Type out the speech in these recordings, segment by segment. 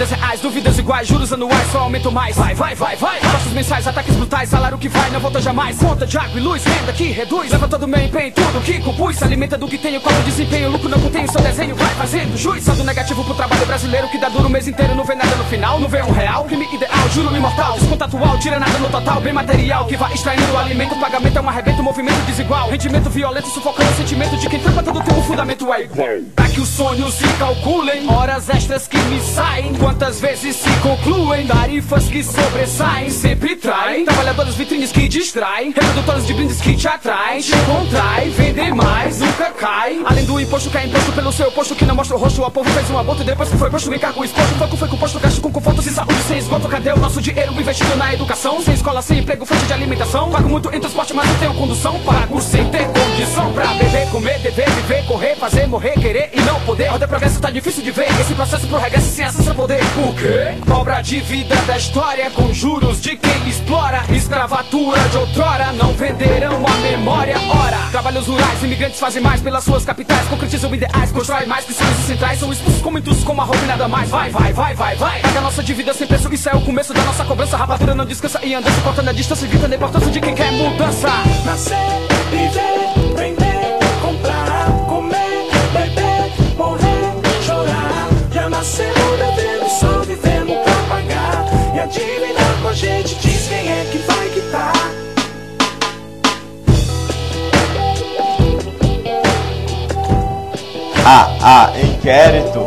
reais, dúvidas iguais, juros anuais, só aumento mais. Vai, vai, vai, vai. Custos mensais, ataques brutais, salário que vai, não volta jamais. Conta de água e luz, renda que reduz. Leva todo o meu empenho, tudo que compus. Se alimenta do que tenho, qual o desempenho. Lucro não contém, seu desenho vai fazendo juiz. Saldo negativo pro trabalho brasileiro que dá duro o mês inteiro. Não vê nada no final, não vê R$1. Crime ideal, juro imortal. Desconto atual, tira nada no total. Bem material que vai extraindo o alimento. Pagamento é um arrebento, movimento desigual. Rendimento violento, sufocando o sentimento de quem trampa todo tem um fundamento é igual. Pra que os sonhos se calculem, horas extras que me saem. Quantas vezes se concluem, tarifas que sobressaem, sempre traem. Trabalhadores vitrines que distraem, reprodutores de brindes que te atraem. Te contrai, vender mais, nunca cai. Além do imposto que é imposto pelo seu posto que não mostra o rosto. A povo fez um aborto e depois que foi posto em cargo exposto. Foco foi composto, gasto com conforto, sem saúde, sem esgoto. Cadê o nosso dinheiro investido na educação? Sem escola, sem emprego, fonte de alimentação. Pago muito em transporte, mas não tenho condução. Pago sem ter condição pra beber, comer, dever, viver, correr, fazer, morrer, querer e não poder. Ordem progresso tá difícil de ver. Esse processo pro regresso sem acesso a poder. Por quê? Cobra a dívida da história com juros de quem explora. Escravatura de outrora, não venderão a memória. Ora, trabalhos rurais, imigrantes fazem mais pelas suas capitais. Concretizam ideais, constroem mais que sonhos centrais. São expulsos como intusos, como arroba e nada mais. Vai, vai, vai, vai, vai. Paga a nossa dívida sem preço, isso é o começo da nossa cobrança. Rapadura não descansa e anda se cortando a distância. Gritando a importância de quem quer mudança. Nascer, viver, vender, comprar, comer, beber, morrer, chorar. Já nascemos devendo, só vivemos pra pagar. E a dívida com a gente diz quem é que vai quitar. Inquérito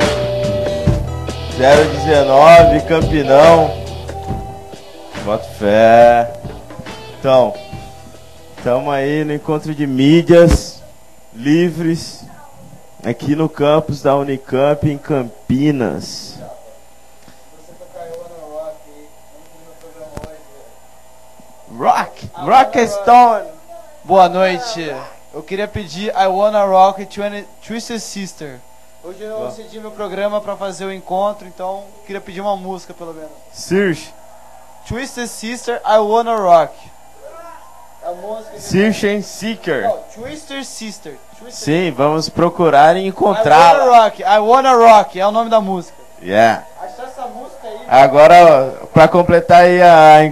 019, Campinão. Bota fé. Então, estamos aí no encontro de mídias livres aqui no campus da Unicamp em Campinas. Rock Stone. Boa noite. Eu queria pedir I Wanna Rock Twisted Sister. Hoje eu cedi meu programa pra fazer o encontro, então eu queria pedir uma música pelo menos. Search. Twisted Sister, I Wanna Rock. A música Search and Seeker. Não, Twisted Sister. Sim, vamos procurar e encontrá-la. I Wanna Rock é o nome da música. Yeah. Achar essa música aí. Agora, pra completar aí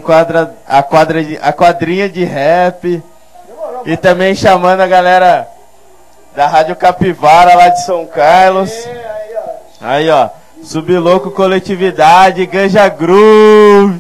a quadrinha de rap. E também chamando a galera da Rádio Capivara lá de São Carlos. Aí, ó. Sublouco Coletividade, Ganja Groove.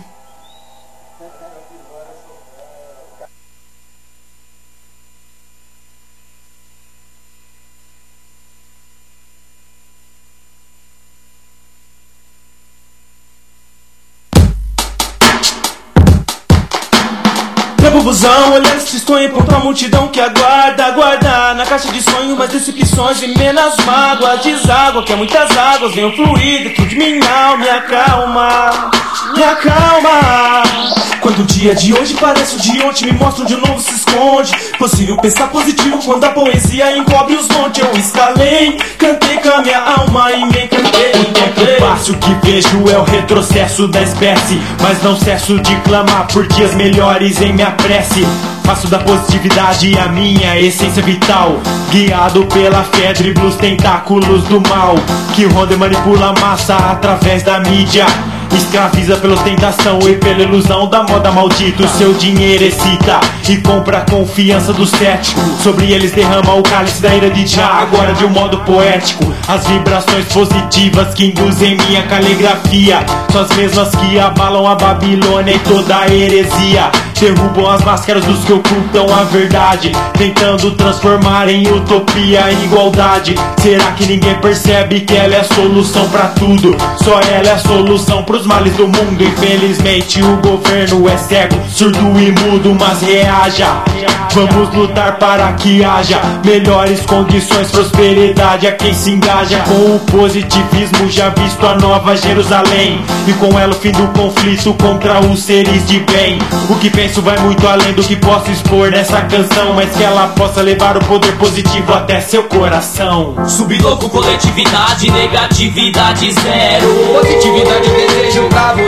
Busão, olhando tristonho, encontra a multidão que aguarda na caixa de sonho, mais decepções e menos mágoas. Deságua, que é muitas águas, venham fluir dentro de minha alma. Me acalma, me acalma. Quando o dia de hoje parece o de ontem, me mostra onde o novo se esconde. Possível pensar positivo quando a poesia encobre os montes. Eu escalei, cantei com a minha alma e me encantei. O tempo fácil que vejo é o retrocesso da espécie, mas não cesso de clamar por dias melhores em minha prece. Faço da positividade a minha essência vital, guiado pela fé, driblo os tentáculos do mal que ronda e manipula a massa através da mídia. Escraviza pela tentação e pela ilusão da moda maldita. O seu dinheiro excita e compra a confiança dos céticos. Sobre eles derrama o cálice da ira de Já, agora de um modo poético. As vibrações positivas que induzem minha caligrafia são as mesmas que abalam a Babilônia e toda a heresia. Derrubam as máscaras dos que ocultam a verdade, tentando transformar em utopia a igualdade. Será que ninguém percebe que ela é a solução pra tudo? Só ela é a solução pros males do mundo. Infelizmente o governo é cego, surdo e mudo, mas reaja. Vamos lutar para que haja melhores condições, prosperidade a quem se engaja com o positivismo. Já visto a nova Jerusalém e com ela o fim do conflito contra os seres de bem. O que penso vai muito além do que posso expor nessa canção, mas que ela possa levar o poder positivo até seu coração. Sublouco, coletividade, negatividade zero. Positividade, desejo pra você, eu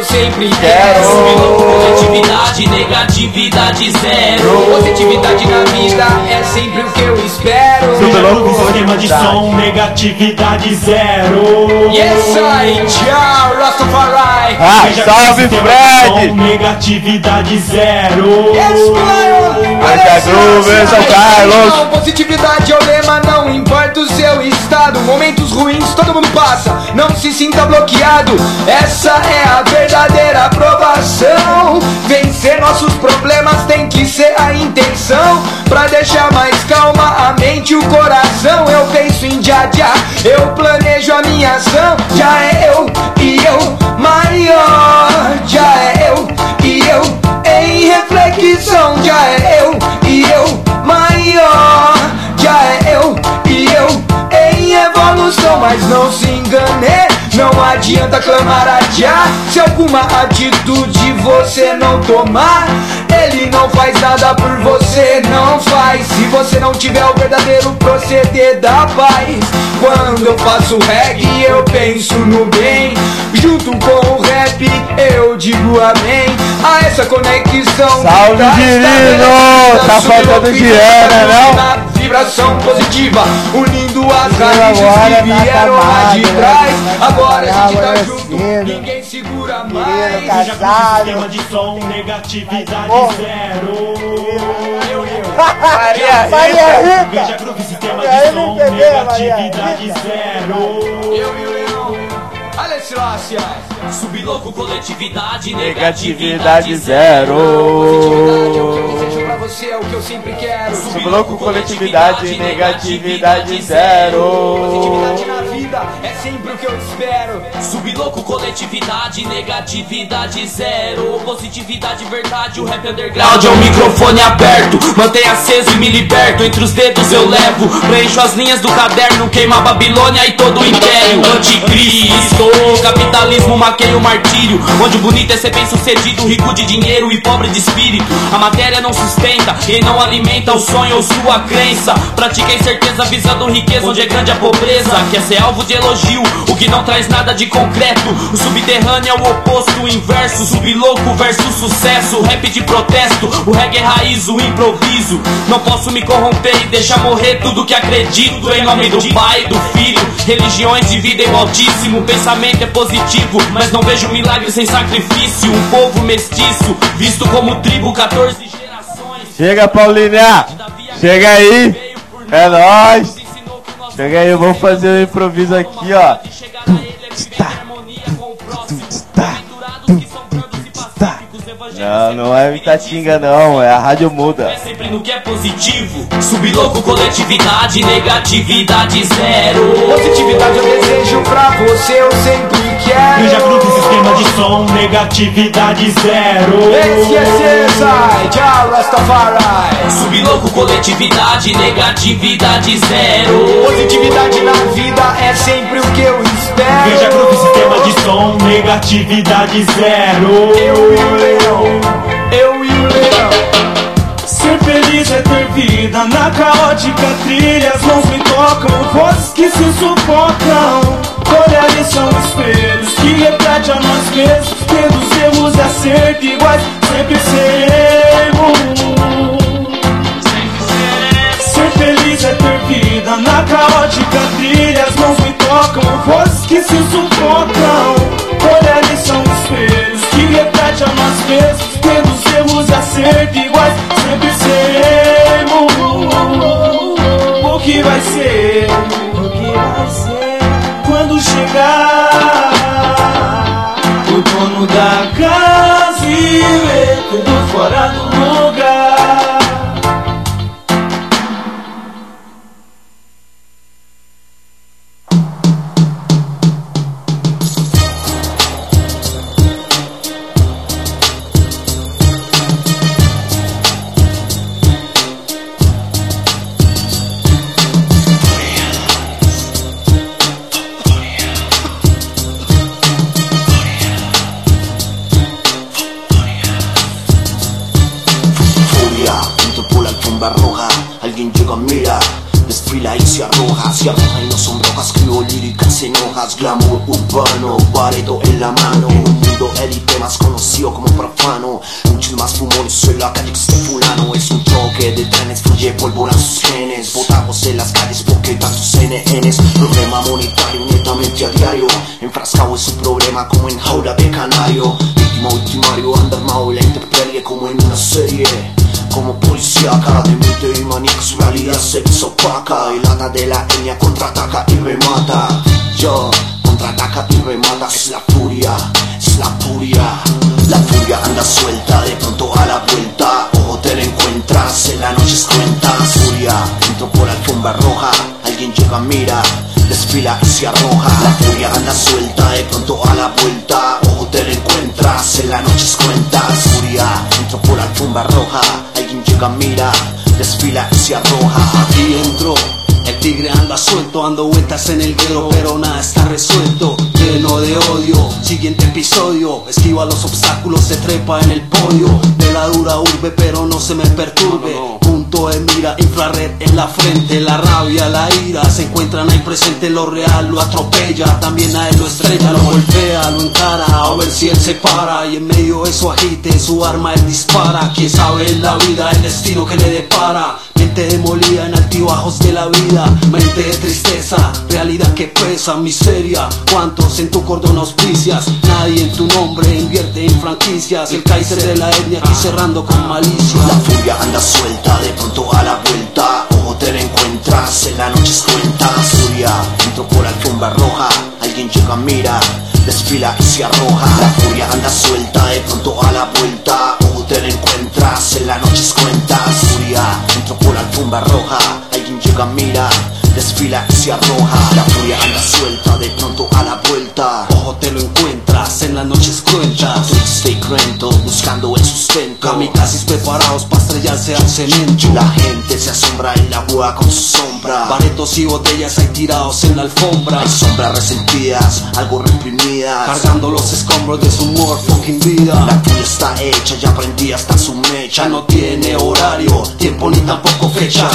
sempre quero. Coletividade, negatividade zero. Positividade na vida é sempre o que eu espero. Sistema de som, negatividade zero. Yes, I, tchau, Rastafari. Salve, Fred! Negatividade zero. Yes, Lion. Olha, Groove, São Carlos. Positividade é o lema, não importa o seu estado. Momentos ruins todo mundo passa, não se sinta bloqueado. Essa é a verdadeira aprovação. Vencer nossos problemas tem que ser a intenção. Pra deixar mais calma a mente e o coração. Eu penso em já, eu planejo a minha ação. Já é eu e eu maior. Já é eu e eu em reflexão. Já é eu e eu maior. Já é eu e eu em evolução. Mas não se engane, não adianta clamar adiar. Se alguma atitude você não tomar, ele não faz nada por você, não faz. Se você não tiver o verdadeiro proceder da paz. Quando eu faço reggae eu penso no bem. Junto com o rap eu digo amém. A essa conexão. Salve, Girino! Tá faltando Diana, não? Na vibração positiva, unindo as raízes que vieram lá de trás. Agora a gente tá junto, ninguém segura mais. Sistema de som, negatividade zero. Maria Rita! Veja Groove, sistema de som, negatividade zero. Olha esse Lácia. Sublouco, coletividade, Negatividade zero. Positividade é o que eu desejo pra você, é o que eu sempre quero. Sublouco, coletividade, negatividade zero. Positividade na vida é sempre o que eu espero. Sublouco, coletividade, negatividade zero. Positividade, verdade, o rap underground é o microfone aberto. Mantenha aceso e me liberto, entre os dedos eu levo. Preencho as linhas do caderno, queima a Babilônia e todo o império. Anticristo, capitalismo maqueia o martírio. Onde o bonito é ser bem sucedido, rico de dinheiro e pobre de espírito. A matéria não sustenta, quem não alimenta o sonho ou sua crença. Pratica a incerteza visando riqueza, onde é grande a pobreza. Quer ser alvo de elogio, o que não traz nada de concreto. O subterrâneo é o oposto, o inverso. Sublouco versus sucesso, rap de protesto. O reggae é raiz, o improviso. Não posso me corromper e deixar morrer tudo que acredito. Em nome do Pai, do Filho, religiões dividem o Altíssimo. O pensamento é positivo, mas não vejo milagre sem sacrifício. Um povo mestiço, visto como tribo, 14 gerações. Chega, Paulinha! Chega aí! É nóis! Chega aí, vamos fazer um improviso aqui, ó. Não, não é Itatinga não, é a Rádio Muda. É sempre no que é positivo. Sublouco, coletividade, negatividade zero. Positividade eu desejo pra você, eu sempre quero. Veja Groove, sistema de som, negatividade zero. SSI, tchau, Rastafari. Sublouco, coletividade, negatividade zero. Positividade na vida é sempre o que eu espero. Veja Groove, sistema de som, negatividade zero. Eu e o leão, eu e o leão. Ser feliz é ter vida na caótica trilha. As mãos me tocam, vozes que se sufocam. Olhares são espelhos que refletem a nós mesmos. Tendo erros e acertos iguais, sempre seremos. Ser feliz é ter vida na caótica trilha. As mãos me tocam, vozes que se sufocam. Olhares são espelhos que refletem a nós mesmos. Tendo erros e acertos iguais, sempre seremos. O que vai ser? O que vai ser? Quando chegar o dono da casa e ver tudo fora do lugar. Glamour urbano, paredo en la mano. Un mundo puro élite, más conocido como profano. Muchos más fumones, soy la calle que este fulano. Es un choque de trenes, fluye pólvora en sus genes. Votamos en las calles porque tantos CNNs. Problema monetario netamente a diario, enfrascado en su problema como en jaula de canario. Víctima ultimario, anda armado en la intemperie como en una serie. Como policíaca, de mente y maníaca, su realidad se ves opaca. El hada de la etnia contraataca y remata. Yo, contraataca y remata, es la furia, es la furia. La furia anda suelta, de pronto a la vuelta, ojo te la encuentras, en la noche es cuenta. Furia, entro por alfombra roja, alguien llega, mira, desfila y se arroja. La furia anda suelta, de pronto a la vuelta, ojo te la encuentras, en la noche es cuenta. Furia, entro por alfombra roja, alguien llega, mira, desfila y se arroja. Aquí entro, el tigre anda suelto, ando vueltas en el guero, pero nada está resuelto. Lleno de odio, siguiente episodio, esquiva los obstáculos, se trepa en el podio. De la dura urbe, pero no se me perturbe. Punto de mira, infrared en la frente. La rabia, la ira, se encuentran ahí presente. Lo real lo atropella, también a él lo estrella. Lo golpea, lo encara, a ver si él se para. Y en medio de su agite, su arma él dispara. Quién sabe en la vida el destino que le depara. Mente demolida en altibajos de la vida, mente de tristeza, realidad que pesa, miseria. ¿Cuántos en tu cordón auspicias? Nadie en tu nombre invierte en franquicias. El Kaiser de la etnia aquí cerrando con malicia. La furia anda suelta, de pronto a la vuelta, ojo te la encuentras, en la noche es cuenta. Furia, entro por alfombra roja, alguien llega, mira, desfila y se arroja. La furia anda suelta, de pronto a la vuelta, ojo te la encuentras, en la noche es cuenta. Furia, entro por alfombra roja, alguien llega, mira, desfila y se arroja. La furia anda suelta, de pronto a la vuelta, ojo te lo encuentras, en las noches cruentas. triste y cruento, buscando el sustento. Kamikazes preparados para estrellarse al cemento. La gente se asombra en la boda con su sombra. Baretos y botellas hay tirados en la alfombra. Hay sombras resentidas, algo reprimidas, cargando los escombros de su more fucking vida. La furia está hecha, ya prendí hasta su mecha. Ya no tiene horario, tiempo ni tampoco fecha.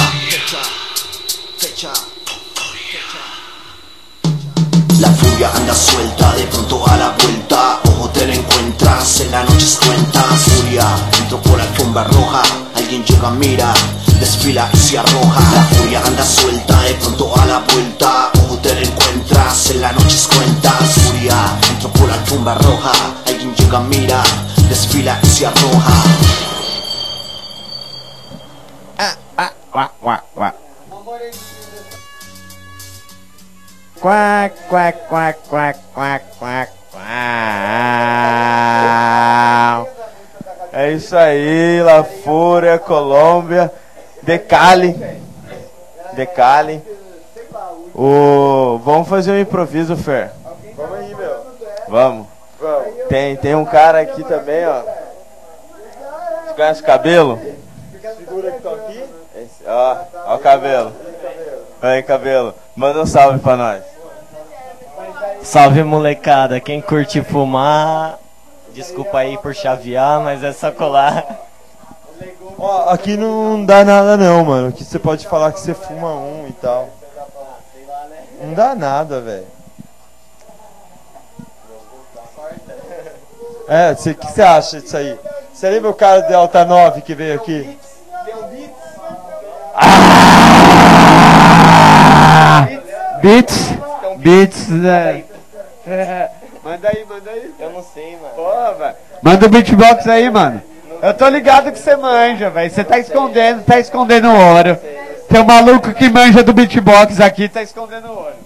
La furia anda suelta, de pronto a la vuelta, ojo te la encuentras, en la noche es cuenta. Furia, entro por alfombra roja, alguien llega, mira, desfila y se arroja. La furia anda suelta, de pronto a la vuelta, ojo te la encuentras, en la noche es cuenta. Furia, entro por alfombra roja, alguien llega, mira, desfila y se arroja. Quack, quack, quack, quack, quack, quack, quack. É isso aí, La Fúria, Colômbia, de Cali. De Cali. Vamos fazer um improviso, Fer. Vamos aí, meu. Vamos. Tem um cara aqui também, ó. Você conhece o Cabelo? Segura que tô aqui. Ó o Cabelo. Aí, Cabelo. Manda um salve pra nós. Salve, molecada. Quem curte fumar, desculpa aí por chavear, mas é só colar. Ó, aqui não dá nada não, mano. Aqui você pode falar que você fuma um e tal. Não dá nada, velho. É, o que você acha disso aí? Você lembra o cara do Delta 9 que veio aqui? Beats, né? Manda aí. Eu não sei, mano. Porra, velho. Manda o beatbox aí, mano. Eu tô ligado que você manja, velho. Você tá escondendo o ouro. Tem um maluco que manja do beatbox aqui, tá escondendo o ouro.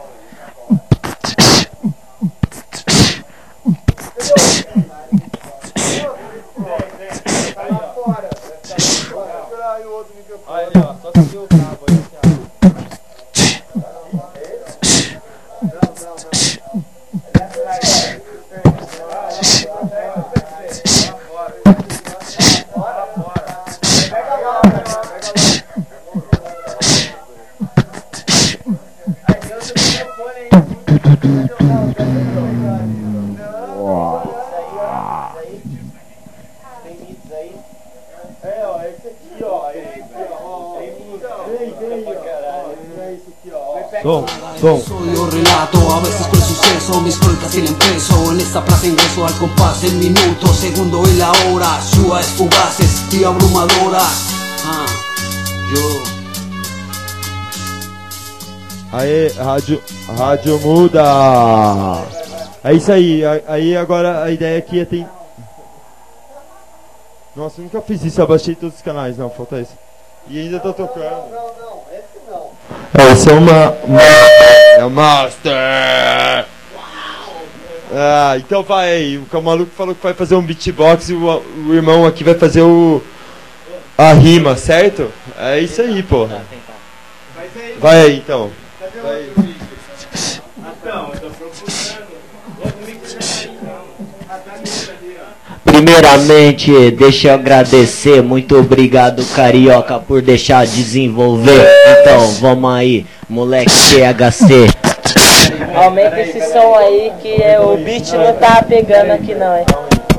Aí, ó, só seguir o cabo aí. Soy yo relato, a veces por suceso, mis crónicas tienen peso. En esta plaza ingreso al compás del minuto, segundo y la hora, ciudades fugaces y abrumadoras. Aê, rádio muda. É isso aí, aí agora a ideia aqui é ter... Nossa, eu nunca fiz isso, eu abaixei todos os canais, não, falta esse. E ainda tô tocando. Não, esse não. Esse é o Master! Ah, então vai aí, o maluco falou que vai fazer um beatbox e o irmão aqui vai fazer a rima, certo? É isso aí, porra. Vai aí, então. Vai aí. Primeiramente, deixa eu agradecer, muito obrigado Carioca por deixar desenvolver. Então, vamos aí, moleque THC. Aumenta esse som aí que o beat não tá pegando aqui não, hein?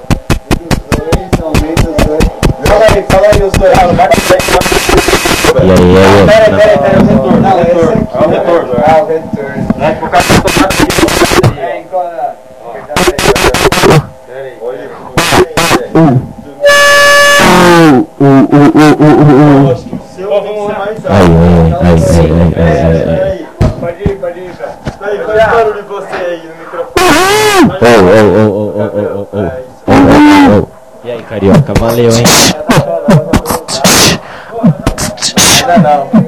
Fala aí os dois. E aí? Peraí, o retorno. O retorno. Vai pro cara tocar aqui. É, agora. Peraí. Pode ir, cara. Aí, faz barulho de você aí no microfone. E aí, Carioca, valeu, hein? Ainda não.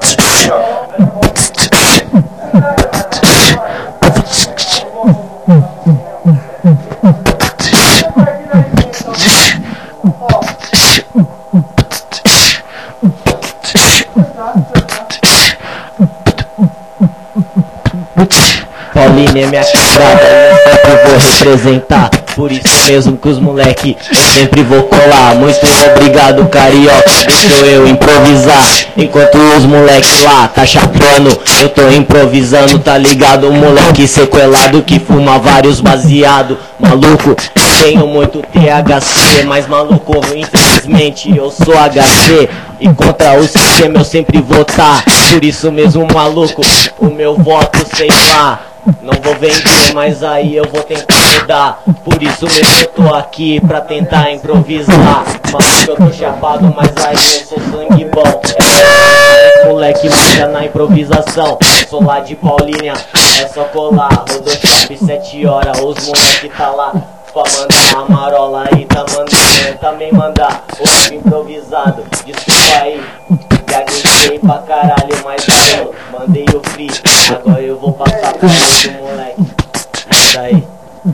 Paulinha é minha quebrada, eu sempre vou representar. Por isso mesmo que os moleque eu sempre vou colar. Muito obrigado Carioca, deixa eu improvisar. Enquanto os moleque lá tá chapando, eu tô improvisando, tá ligado? Um moleque sequelado que fuma vários baseado. Maluco, eu tenho muito THC, mas maluco, infelizmente eu sou HC. E contra o sistema eu sempre vou tá. Por isso mesmo maluco, o meu voto sei lá. Não vou vender, mas aí eu vou tentar mudar. Por isso mesmo eu tô aqui pra tentar improvisar. Mas eu tô chapado, mas aí eu sou sangue bom. Moleque manja na improvisação. Eu sou lá de Paulínia, é só colar. Rodou chave 7 horas, os moleque tá lá pra mandar a marola aí, tá mandando também mandar o rap improvisado. Desculpa aí, gaguejei pra caralho, mas aí eu mandei o free. Agora eu vou passar pro outro moleque. Isso aí.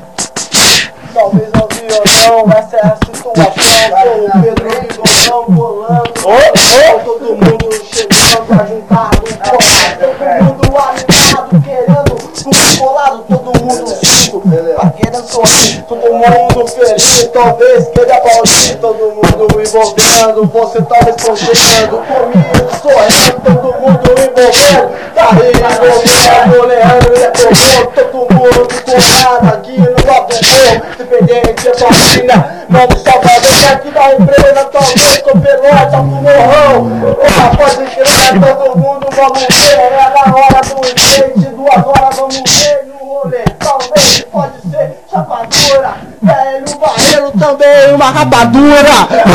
Talvez ao violão, essa é a situação. Sou o Pedro Bigolão colando. Todo mundo chegando pra juntar no porra. Todo mundo animado, querendo colado, todo mundo junto. Pra querendo sorrir, todo mundo feliz. Talvez queira aplaudir, todo mundo envolvendo. Você tá respondendo comigo, sorrindo, todo mundo envolvendo. Tá aí envolvendo, Leandro e todo mundo colado aqui no lado do morro. Independente da sua filha, vamos salvar você aqui da empresa, talvez com pelote, com morrão. Pode crer, todo mundo, vamos ver, é na hora do enfeite, 2 horas vamos ver no rolê. Talvez pode ser chapadura, velho, no barreiro também uma rapadura.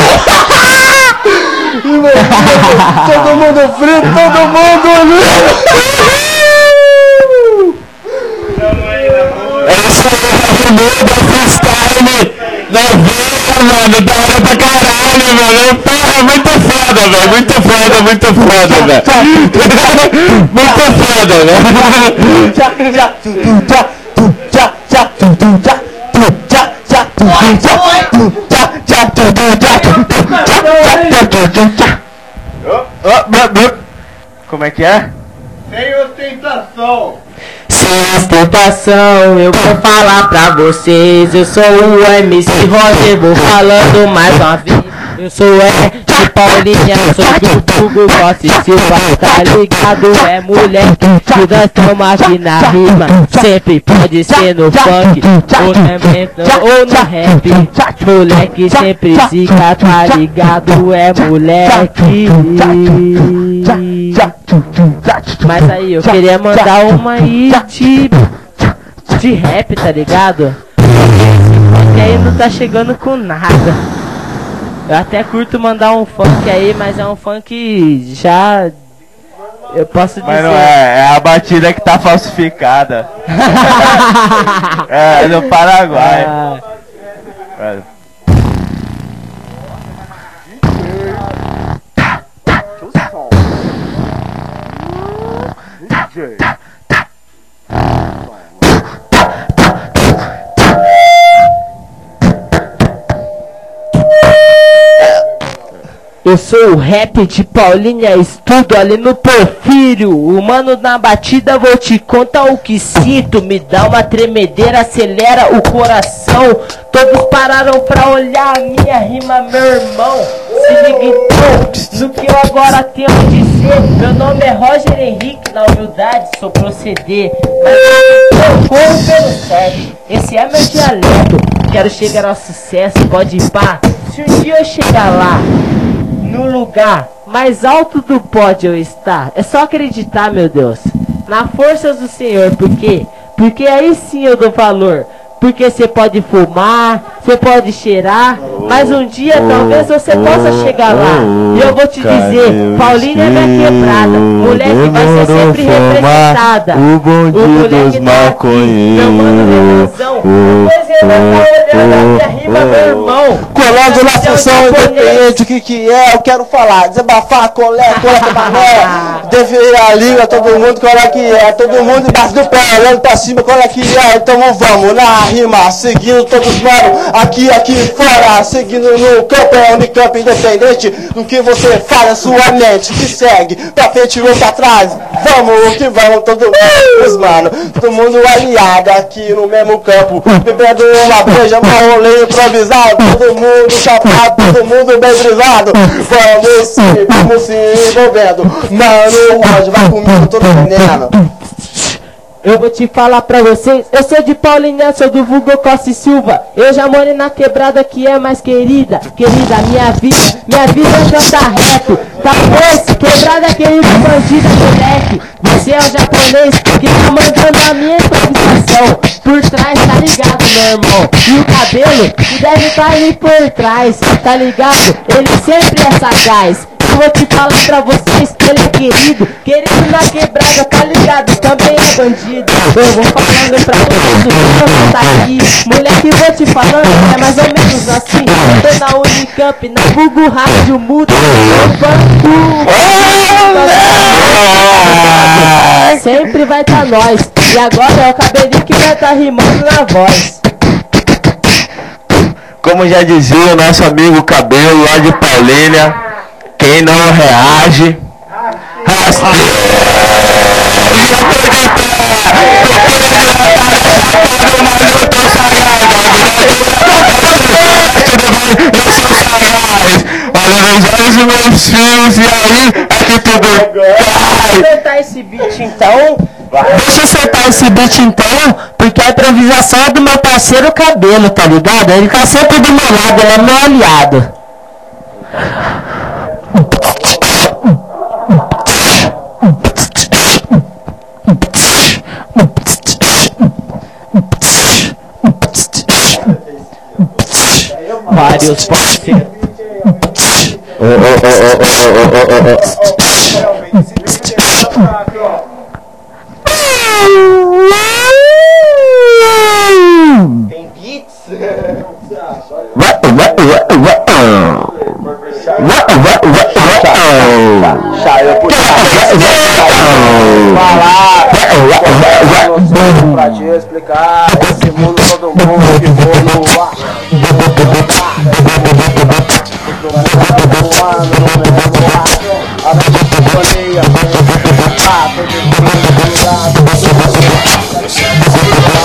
Todo mundo frito, todo mundo. Mano, da hora pra caralho, mano. Porra, muito foda, velho. Muito foda, velho. Muito foda, velho. Como é que é? Sem ostentação. Sem ostentação, eu vou falar pra vocês. Eu sou o MC Roger, vou falando mais uma vez. Eu sou de Paulinha, sou do Hugo Costa e Silva, tá ligado? É moleque que dança aqui na rima. Sempre pode ser no funk, ou também ou no rap. Moleque sempre zica, tá ligado? É moleque. Mas aí eu queria mandar uma aí de rap, tá ligado? Porque aí não tá chegando com nada. Eu até curto mandar um funk aí, mas é um funk já... Eu posso dizer... Mas não é a batida que tá falsificada. É no Paraguai. Eu sou o rap de Paulinha, estudo ali no Porfírio. O mano na batida, vou te contar o que sinto. Me dá uma tremedeira, acelera o coração. Todos pararam pra olhar a minha rima, meu irmão. Se liga então no que eu agora tenho a dizer. Meu nome é Roger Henrique, na humildade sou proceder. Mas eu corro pelo certo, esse é meu dialeto. Quero chegar ao sucesso, pode ir pá. Se um dia eu chegar lá, no lugar mais alto do pódio eu estar, é só acreditar, meu Deus, na força do Senhor. Por quê? Porque aí sim eu dou valor. Porque você pode fumar, você pode cheirar, mas um dia talvez você possa chegar lá. E eu vou te dizer, Paulinha é minha quebrada, moleque vai ser sempre representada. O bonde dos maconheiros. Meu mano Renanzão, depois ele vai estar olhando a minha rima, meu irmão. Colando na função independente, o que é? Eu quero falar, desabafar, colé, mané. Dever a língua, todo mundo, qual é que é? Todo mundo embaixo do pé, olhando pra cima, qual é que é? Então vamos na rima, seguindo todos mano, aqui fora, seguindo no campo, é Unicamp independente do que você fala, sua mente que segue, pra frente ou pra trás, vamos que vamos, todo mundo, mano, todo mundo aliado aqui no mesmo campo, bebendo uma breja, um rolê improvisado, todo mundo chapado, todo mundo bem brisado, vamos se envolvendo, mano, o Roger vai comigo, todo veneno. Eu vou te falar pra vocês, eu sou de Paulinha, sou do Hugo Costa e Silva. Eu já morei na quebrada que é mais querida. Querida, minha vida já tá reto. Tá pois, quebrada querida, bandida, moleque. Você é o japonês que tá mandando a minha improvisação. Por trás, tá ligado, meu irmão? E o cabelo que deve tá ali por trás, tá ligado? Ele sempre é sagaz. Eu vou te falar pra vocês que ele é querido na quebrada, tá ligado? Também é bandido. Eu vou falando pra vocês o que tá aqui. Moleque, vou te falando, é mais ou menos assim. Tô na Unicamp, na Google Rádio Mudo, no banco. Sempre vai tá nós. E agora é o cabelinho que vai tá rimando na voz. Como já dizia o nosso amigo Cabelo lá de Paulínia, quem não reage, os meus filhos, e aí é que tudo. Deixa eu soltar esse beat então. Deixa eu soltar esse beat então, porque a improvisação é do meu parceiro Cabelo, tá ligado? Ele tá sempre do meu lado, ele é meu aliado. Vários parceiros. Tem beats? Pra te explicar esse mundo, todo mundo que for no ar.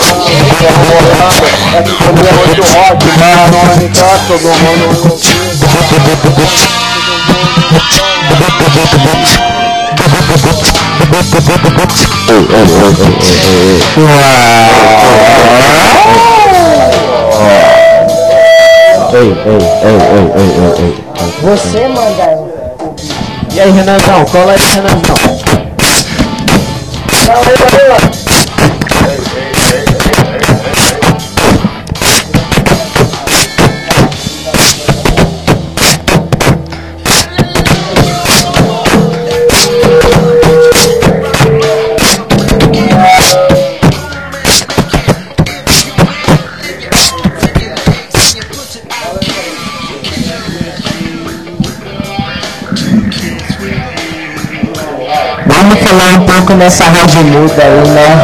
É que como é muito rock, mano, todo mundo Você manda. E aí, Renanzão? Cola aí, Renanzão. Vamos falar um pouco nessa rádio muda aí, né?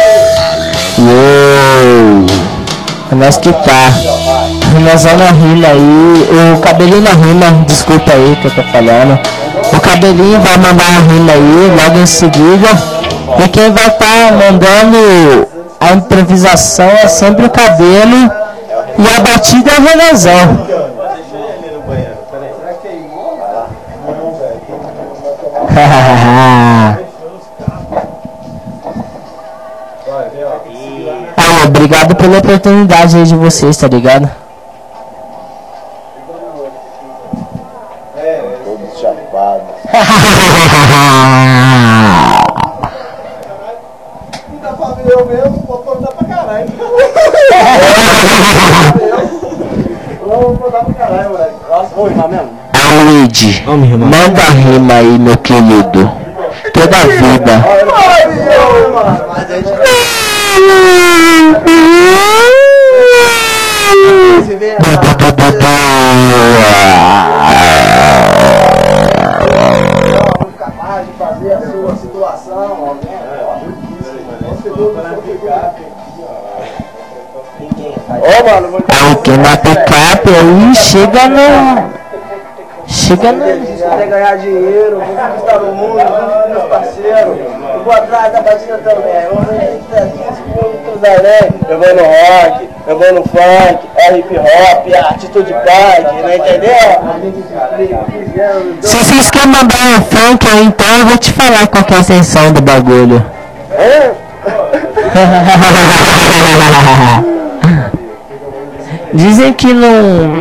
É nós que tá. Rimazão na rima aí, o cabelinho na rima, desculpa aí que eu tô falando. O cabelinho vai mandar a rima aí, logo em seguida. E quem vai estar mandando a improvisação é sempre o cabelo. E a batida é o Renazão. Obrigado pela oportunidade aí de vocês, tá ligado? Todos chapados. Da família eu mesmo, vou contar pra caralho. Vou contar pra caralho, moleque. Nossa, vou rimar mesmo. Luigi, manda a rima aí, meu querido. Toda a vida. Capaz de fazer a sua situação, Porque na picape aí chega no... Chega no... quer ganhar dinheiro, vou conquistar o mundo, vou meus parceiros, eu vou atrás da batida também, eu vou no rock, eu vou no funk, é hip hop, é atitude punk, não entendeu? Se vocês querem mandar um funk aí, então eu vou te falar qual que é a ascensão do bagulho. Dizem que não...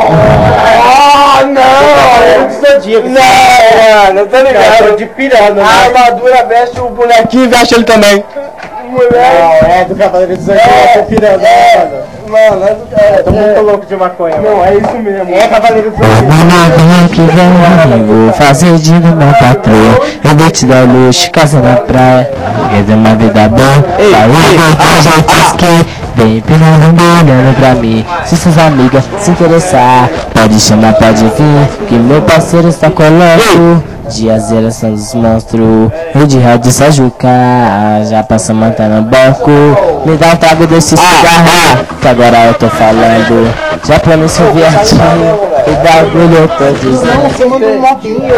Não, tô ligado. De pirando, a armadura veste o bonequinho e veste ele também. Moleque. Não, é do Cavaleiro do Zodíaco, é pirando, mano, é tô muito louco de maconha. Não, é isso mesmo. É Cavaleiro do Zodíaco. Que vem, vou fazer de meu patrão. Eu vou te dar luxo, casa na praia. Quer ter uma vida boa? Aí já te que vem pirando, olhando pra mim. Se suas amigas se interessar, pode chamar, pode vir, que meu parceiro está colando. Diazeira são dos monstros, o de rádio Sajuca, já passa mantendo banco. Me dá um trago desse cigarro, que agora eu tô falando. Já pra mim subir ativo, e bagulho eu tô dizendo. Você manda um motinho.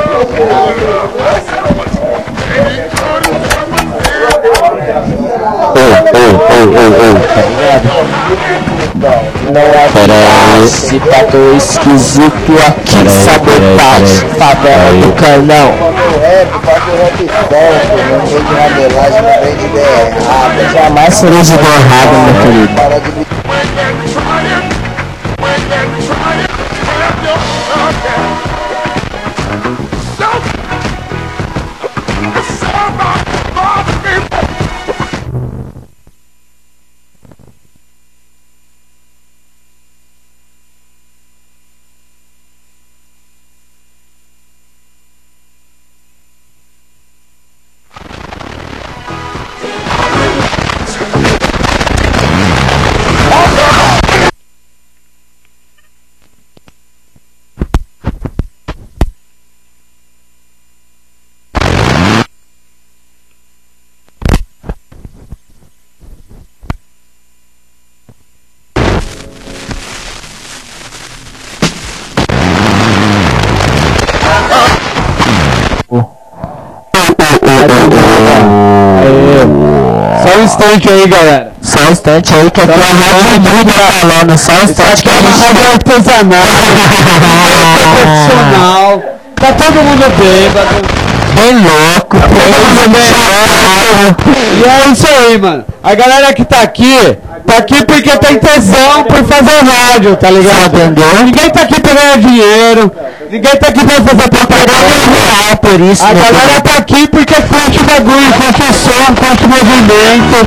Esse pato esquisito aqui, sabotagem, favela do canão. Jamais serei de borrada, meu querido. Só um instante aí, galera. Só Só um instante aí que eu tô falando, só um instante que a gente rádio artesanal, profissional, tá todo mundo bêbado. bem louco, E é isso aí, mano. A galera que tá aqui porque tem tesão por fazer rádio, tá ligado? Ninguém tá aqui pra ganhar dinheiro, ninguém tá aqui pra fazer propaganda, por isso. A galera tá aqui porque curte o bagulho, curte o som, curte o movimento.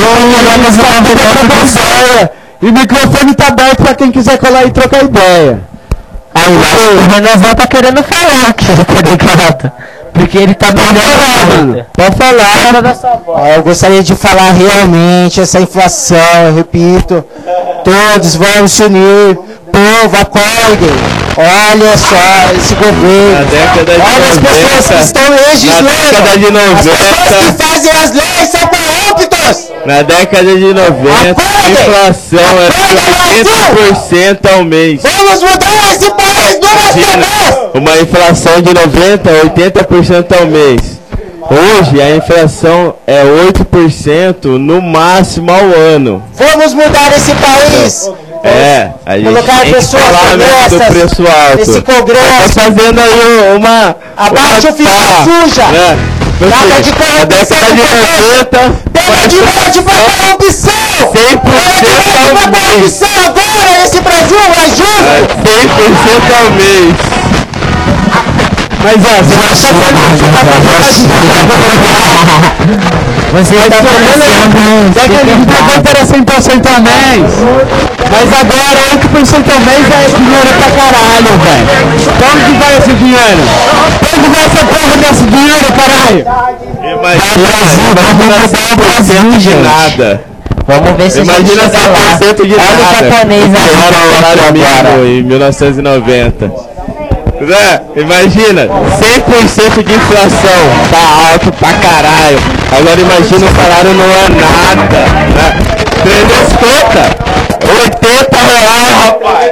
E o microfone tá aberto pra quem quiser colar e trocar ideia. Aí o Renanzão tá querendo falar aqui, tá ligado? Porque ele tá melhorando. Pode falar. Eu gostaria de falar realmente essa inflação, eu repito. Todos vamos se unir. Povo, acordem. Olha só esse governo. Olha as pessoas que estão legislando. Na década de 90. As pessoas que fazem as leis são corruptos. Na década de 90, a inflação era de 80% ao mês. Vamos mudar esse país do nosso. Uma inflação de 90% a 80% ao mês. Hoje a inflação é 8% no máximo ao ano. Vamos mudar esse país. A gente colocar tem que pessoas falar mesmo do preço alto. Esse congresso. Tá fazendo aí uma... Abaixo fiscal suja. Nada de corrupção. Na década de 90... Pega de morte pra corrupção. 100% ao mês. Agora esse Brasil ajuda. 100% ao mês. Mas você tá falando, já que a gente tá contando 100% ao mês, mas agora 8% ao mês é dinheiro pra caralho, velho. Pra onde vai esse dinheiro? Pra onde vai essa porra desse dinheiro, caralho? Imagina 100% de nada. Vamos ver se imagina 100% de nada. Olha o japonês agora em 1990. Imagina, 100% de inflação, tá alto pra caralho. Agora imagina o salário não é nada, né? 300 conta, 80 reais, rapaz.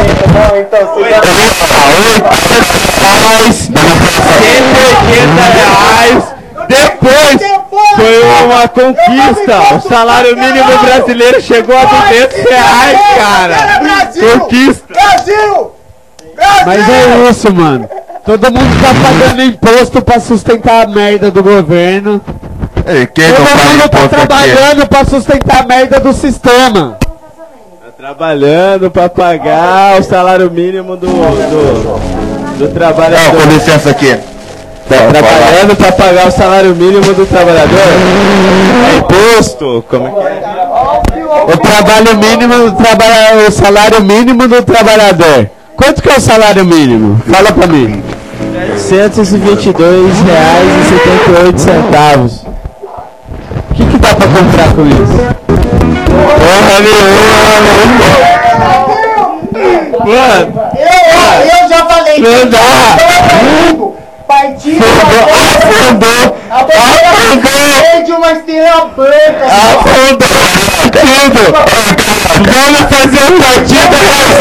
180 reais. Depois foi uma conquista. O salário mínimo brasileiro chegou a 200 reais, cara. Conquista. Brasil! Mas é isso, mano. Todo mundo tá pagando imposto pra sustentar a merda do governo. Todo mundo tá trabalhando pra sustentar a merda do sistema. Tá trabalhando pra pagar o salário mínimo do trabalhador. Não, com licença aqui. Tá trabalhando pra pagar o salário mínimo do trabalhador? É imposto? Como é que é? O trabalho mínimo do trabalhador, o salário mínimo do trabalhador. Quanto que é o salário mínimo? Fala pra mim. R$ 122,78. O que dá pra comprar com isso? Porra nenhuma, mano. Eu já falei. Não dá. Partido afundou. Afundou. Mas tem a banca. Afundou tudo. Vamos fazer um partido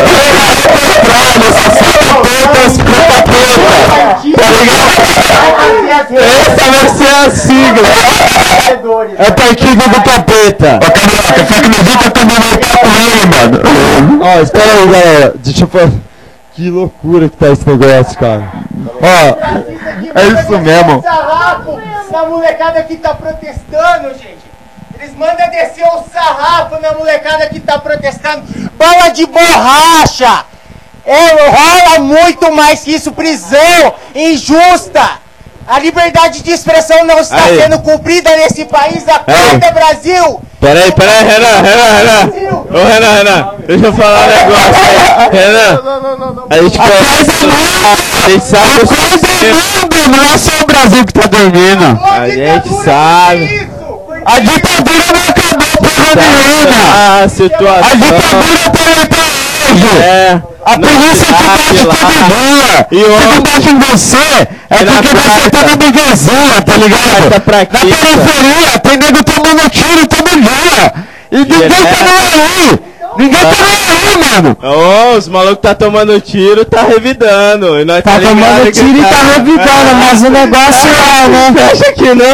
tá ligado? Essa vai ser a sigla. É partido do capeta. Você acredita que eu não vou com ele, mano? Ó, espera aí, galera. Deixa eu falar. Que loucura que tá esse negócio, cara. Ó, é isso mesmo. Essa molecada que tá protestando, gente. Eles mandam descer o sarrafo na molecada que tá protestando. Bala de borracha! Rola muito mais que isso, prisão injusta. A liberdade de expressão não está sendo cumprida nesse país. Acorda, Brasil! Peraí, Renan. Ô, Renan, deixa eu falar um negócio aí. Renan, a gente sabe o não é só o Brasil que tá dormindo. A gente sabe. A ditadura não acabou porra nenhuma. A situação. A ditadura tá até hoje. A polícia que bate todo dia. E o que bate em você é porque você tá na burguesia, tá ligado? Na periferia, tem nego tomando tiro todo dia. E ninguém tá nem aí. Ninguém tá nem aí, mano. Ô, os malucos tá tomando tiro, tá revidando. E nós tá tomando tiro e tá revidando, mas o negócio é, né? Você acha que não?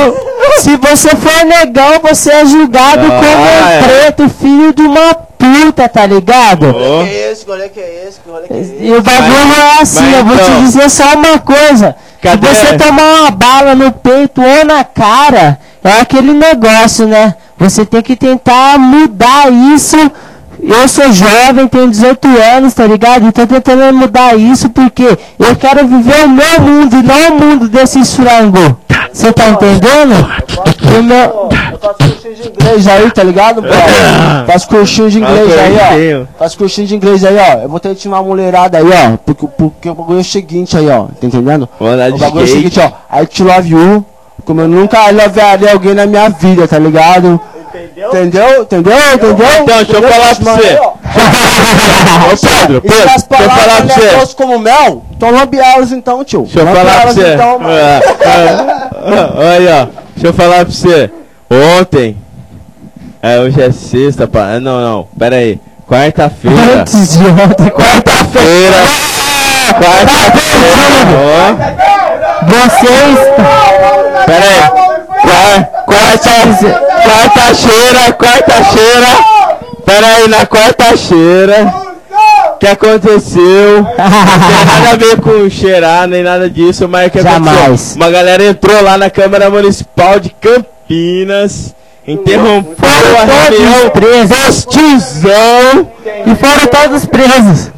Se você for negão, você é julgado como um preto, filho de uma puta, tá ligado? Que rolê que é esse? E o bagulho é assim, eu vou te dizer só uma coisa. Se você tomar uma bala no peito ou na cara, é aquele negócio, né? Você tem que tentar mudar isso. Eu sou jovem, tenho 18 anos, tá ligado? E tô tentando mudar isso porque eu quero viver o meu mundo e não o mundo desses frangos. Você tá entendendo? Eu faço cursinho de inglês aí, tá ligado, bro? Faço cursinho de inglês aí, ó. Faço cursinho de inglês aí, ó. Eu vou ter que te uma mulherada aí, ó. Porque o bagulho é o seguinte aí, ó. Tá entendendo? O bagulho é o seguinte, ó. I te love you. Como eu nunca lovearia alguém na minha vida, tá ligado? Entendeu? Então, deixa eu falar pra você. Ô Pedro, deixa eu falar pra você. Se como mel, então lambe elas então, tio. Deixa eu falar pra você. Olha, ó. Deixa eu falar pra você. Ontem. Hoje é sexta, pá. Não. Pera aí. Quarta-feira. Antes de ontem. Quarta-feira. Vocês. Pera aí. Quarta-feira. Pera aí, na quarta-feira. O que aconteceu? Não tem nada a ver com cheirar, nem nada disso, mas que aconteceu? Uma galera entrou lá na Câmara Municipal de Campinas, interrompeu a reunião dos tiozão e foram todos presos.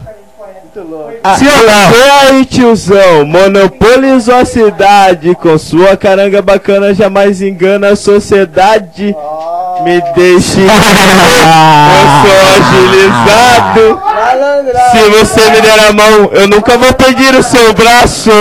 Você aí, tiozão, monopolizou a cidade com sua caranga bacana, jamais engana a sociedade. Me deixe, eu sou agilizado. Se você me der a mão, eu nunca vou pedir o seu braço.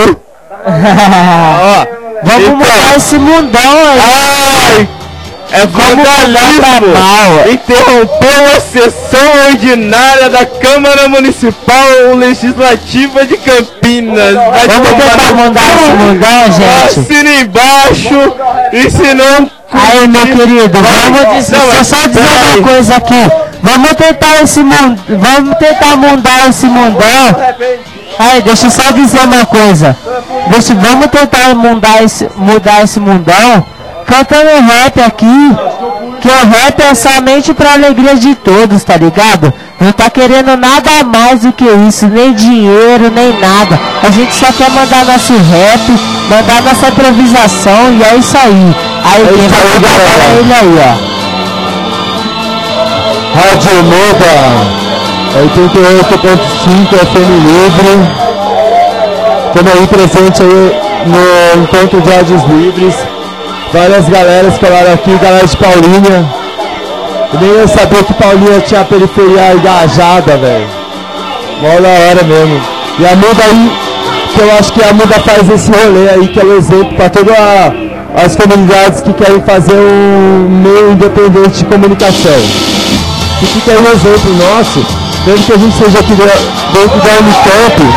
Vamos mudar esse mundão aí. É vandalismo. Interrompeu a sessão ordinária da Câmara Municipal Legislativa de Campinas. Vamos tentar mudar esse mundão, gente. Assina embaixo. E se não... Aí, meu querido, deixa eu só dizer uma coisa aqui. Vamos tentar mudar esse mundão. Aí, deixa eu só dizer uma coisa. Vamos tentar mudar esse mundão cantando rap aqui. Que o rap é somente pra alegria de todos, tá ligado? Não tá querendo nada mais do que isso, nem dinheiro, nem nada. A gente só quer mandar nosso rap, mandar nossa improvisação e é isso aí. Aí quem vai ligar para ele aí, ó. Rádio Muda 88.5 FM Livre. Estamos aí presente aí no Encontro de Rádios Livres. Várias galeras falaram aqui, galera de Paulínia. Eu nem ia saber que Paulínia tinha a periferia engajada, velho. Mó da hora mesmo. E a Muda aí, que eu acho que a Muda faz esse rolê aí, que é o exemplo para todas as comunidades que querem fazer um meio independente de comunicação. E fica aí um exemplo nosso, mesmo que a gente seja aqui dentro da Unicamp.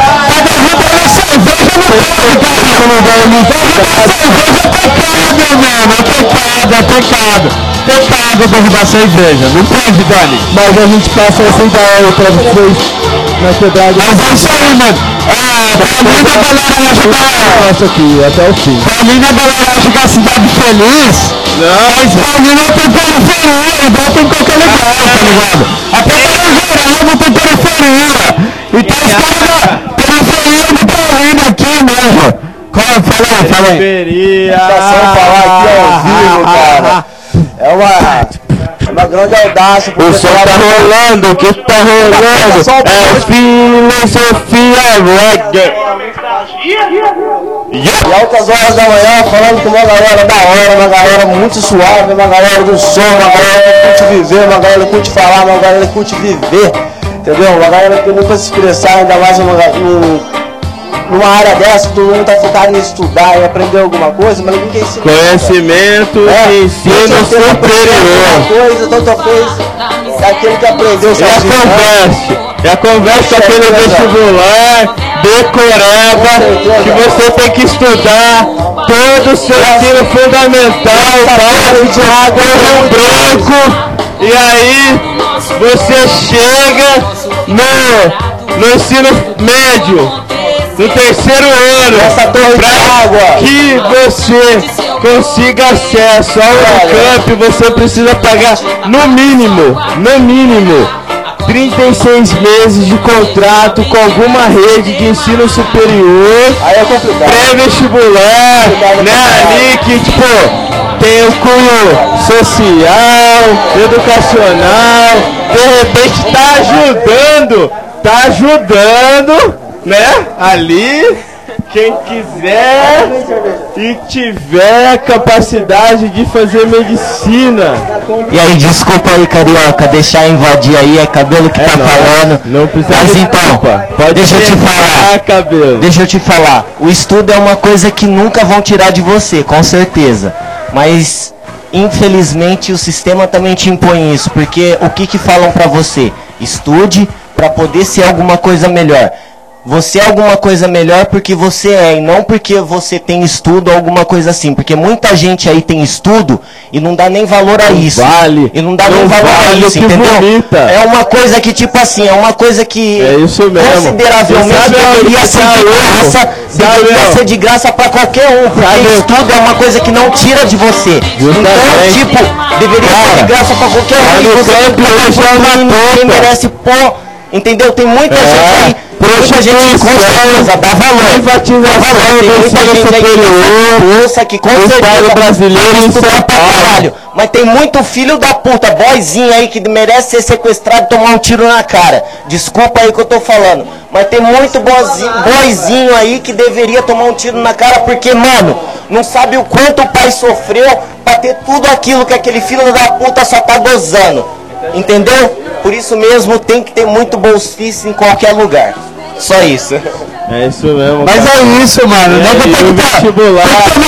Pecado derrubar sua igreja, não pode, Dani. Mas a gente passa essa ideia pra vocês na quebrada. Mas é isso aí, mano. Pra mim a galera vai ficar aqui até o fim. Pra mim a galera vai ficar cidade feliz. Não. Mas pra mim não tem periferia, igual tem qualquer lugar, tá ligado? Até no geral não tem periferia. Então os caras periferia de Paulínia aqui mesmo. Fala aí. Periferia. Falar aqui ao vivo, cara. É uma grande audácia. O som tá rolando, o que tá rolando? É filosofia reggae. E altas horas da manhã, falando com uma galera da hora, uma galera muito suave, uma galera do som, uma galera que curte viver, uma galera que curte falar, uma galera que curte viver, entendeu? Uma galera que nunca se expressar, ainda mais numa área dessa, todo mundo tá focado em estudar e aprender alguma coisa, mas ninguém ensina. Conhecimento e ensino superior. Tanta coisa, daquele que aprendeu sozinho. E a conversa aquele vestibular, decoreba, que você tem que estudar todo o seu ensino fundamental, básico, Rio Branco, e aí você chega no ensino médio. no terceiro ano, essa torre de água, que você consiga acesso ao Unicamp, você precisa pagar no mínimo 36 meses de contrato com alguma rede de ensino superior, pré-vestibular, né, ali que tipo tem o cunho social, educacional, de repente tá ajudando, né, ali, quem quiser e tiver capacidade de fazer medicina. E aí, desculpa aí, carioca, deixar invadir aí, é cabelo que tá falando. Não precisa. Mas então, deixa eu te falar, o estudo é uma coisa que nunca vão tirar de você, com certeza. Mas, infelizmente, o sistema também te impõe isso, porque o que falam pra você? Estude pra poder ser alguma coisa melhor. Você é alguma coisa melhor porque você é, e não porque você tem estudo ou alguma coisa assim. Porque muita gente aí tem estudo e não dá nem valor a isso. E não dá nem valor a isso, entendeu? É uma coisa que, tipo assim, é uma coisa que consideravelmente deveria ser de graça, deveria ser de graça pra qualquer um. Porque estudo é uma coisa que não tira de você. Então, tipo, deveria ser de graça pra qualquer um. E você ninguém merece pôr, entendeu? Tem muita gente aí. Muita gente com certeza dá valor. Tem muita gente aí que com certeza brasileiro estudar pra caralho. Mas tem muito filho da puta, boyzinho aí que merece ser sequestrado e tomar um tiro na cara. Desculpa aí que eu tô falando. Mas tem muito boyzinho aí que deveria tomar um tiro na cara porque, mano, não sabe o quanto o pai sofreu pra ter tudo aquilo que aquele filho da puta só tá gozando. Entendeu? Por isso mesmo tem que ter muito bolsista em qualquer lugar. Só isso. É isso mesmo. Mas cara. é isso, mano. Não tem que vestibular,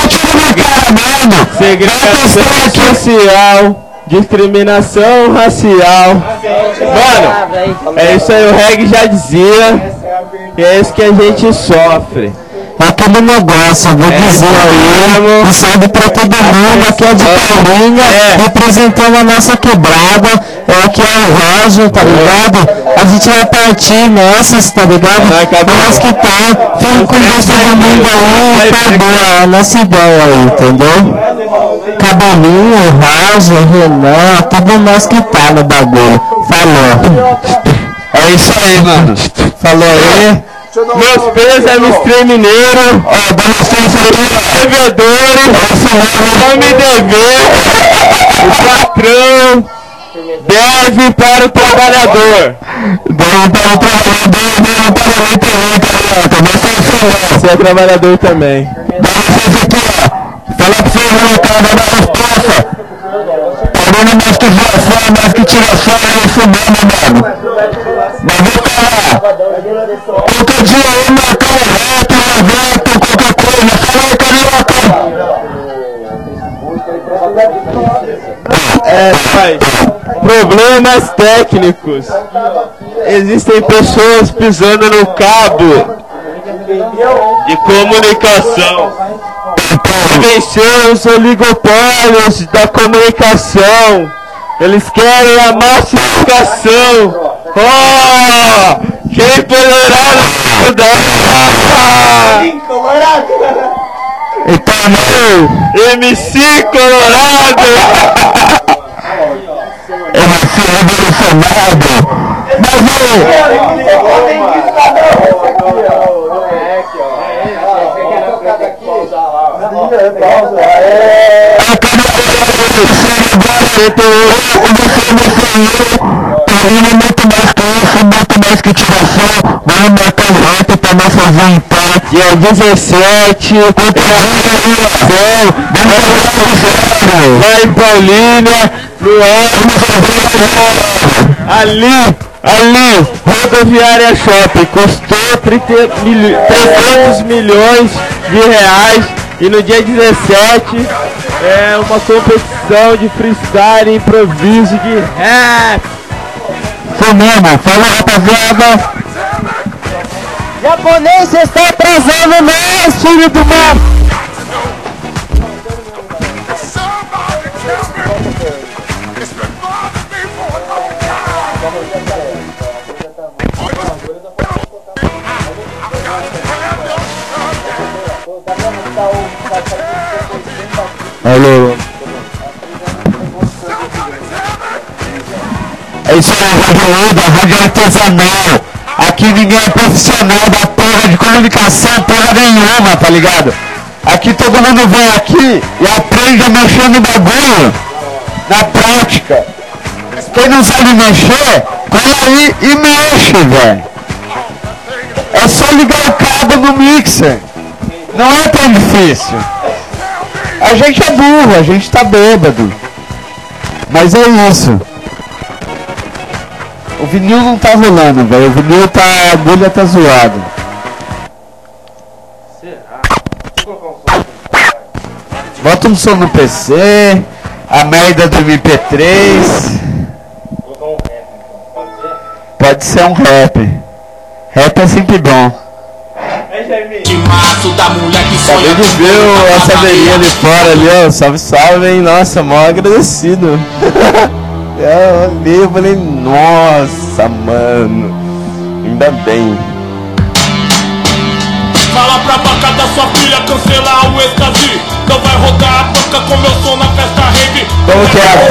segregação social, discriminação racial. Mano, é isso aí, o reggae já dizia. E é isso que a gente sofre. Aquele negócio, vou dizer aí, um salve pra todo mundo, aqui é de Paulinha, representando a nossa quebrada, aqui é o Roger, tá ligado? A gente vai partir nessas, tá ligado? Mas que tá, fica com todo mundo aí, acabou a nossa ideia aí, entendeu? Cabelinho, Roger, Renan, todo nós que tá no bagulho, falou. É isso aí, mano. Falou aí. Meus pêsames mineiro, devedores, vão me dever, o patrão deve para o trabalhador. Deve para o trabalhador, você é trabalhador também. Fala pra você, cara, da resposta. Parando mais que tiração, mais que tiração, é isso mesmo, mano. Mas vou falar. Qualquer dia aí, marcar um rap, um evento, qualquer coisa. Fala aí, carioca. Pai, problemas técnicos. Existem pessoas pisando no cabo de comunicação. Vencer os oligopólios da comunicação. Eles querem a massificação. Oh! Quem poderá ajudar? Então, meu MC Colorado! MC revolucionado! Mas muito mais que tiração, vamos marcar o rap pra nós fazer então. Dia 17, lá em Paulínia, no ali, Rodoviária Shopping, custou 300 milhões de reais. E no dia 17 é uma competição de freestyle e improviso de rap. Isso mesmo, fala rapaziada. Japonês, você está atrasando nós, filho do mar. Alô. É isso aí, Rádio Uda, Rádio Artesanal. Aqui ninguém é profissional da porra de comunicação, porra nenhuma, tá ligado? Aqui todo mundo vem aqui e aprende a mexer no bagulho, na prática. Quem não sabe mexer, cola aí e mexe, velho. É só ligar o cabo no mixer. Não é tão difícil. A gente é burro, a gente tá bêbado. Mas é isso. O vinil não tá rolando, velho. O vinil tá... a agulha tá zoada. Bota um som no PC. A merda do MP3. Pode ser um rap. Rap é sempre bom. Acabei de ver essa velhinha ali fora ali, ó. Salve, salve, hein. Nossa, mó agradecido. Eu olhei e falei, nossa, mano, ainda bem. Fala pra vaca da sua filha cancelar o êxtase. Não vai rodar a boca como eu sou na festa rave. Como que é a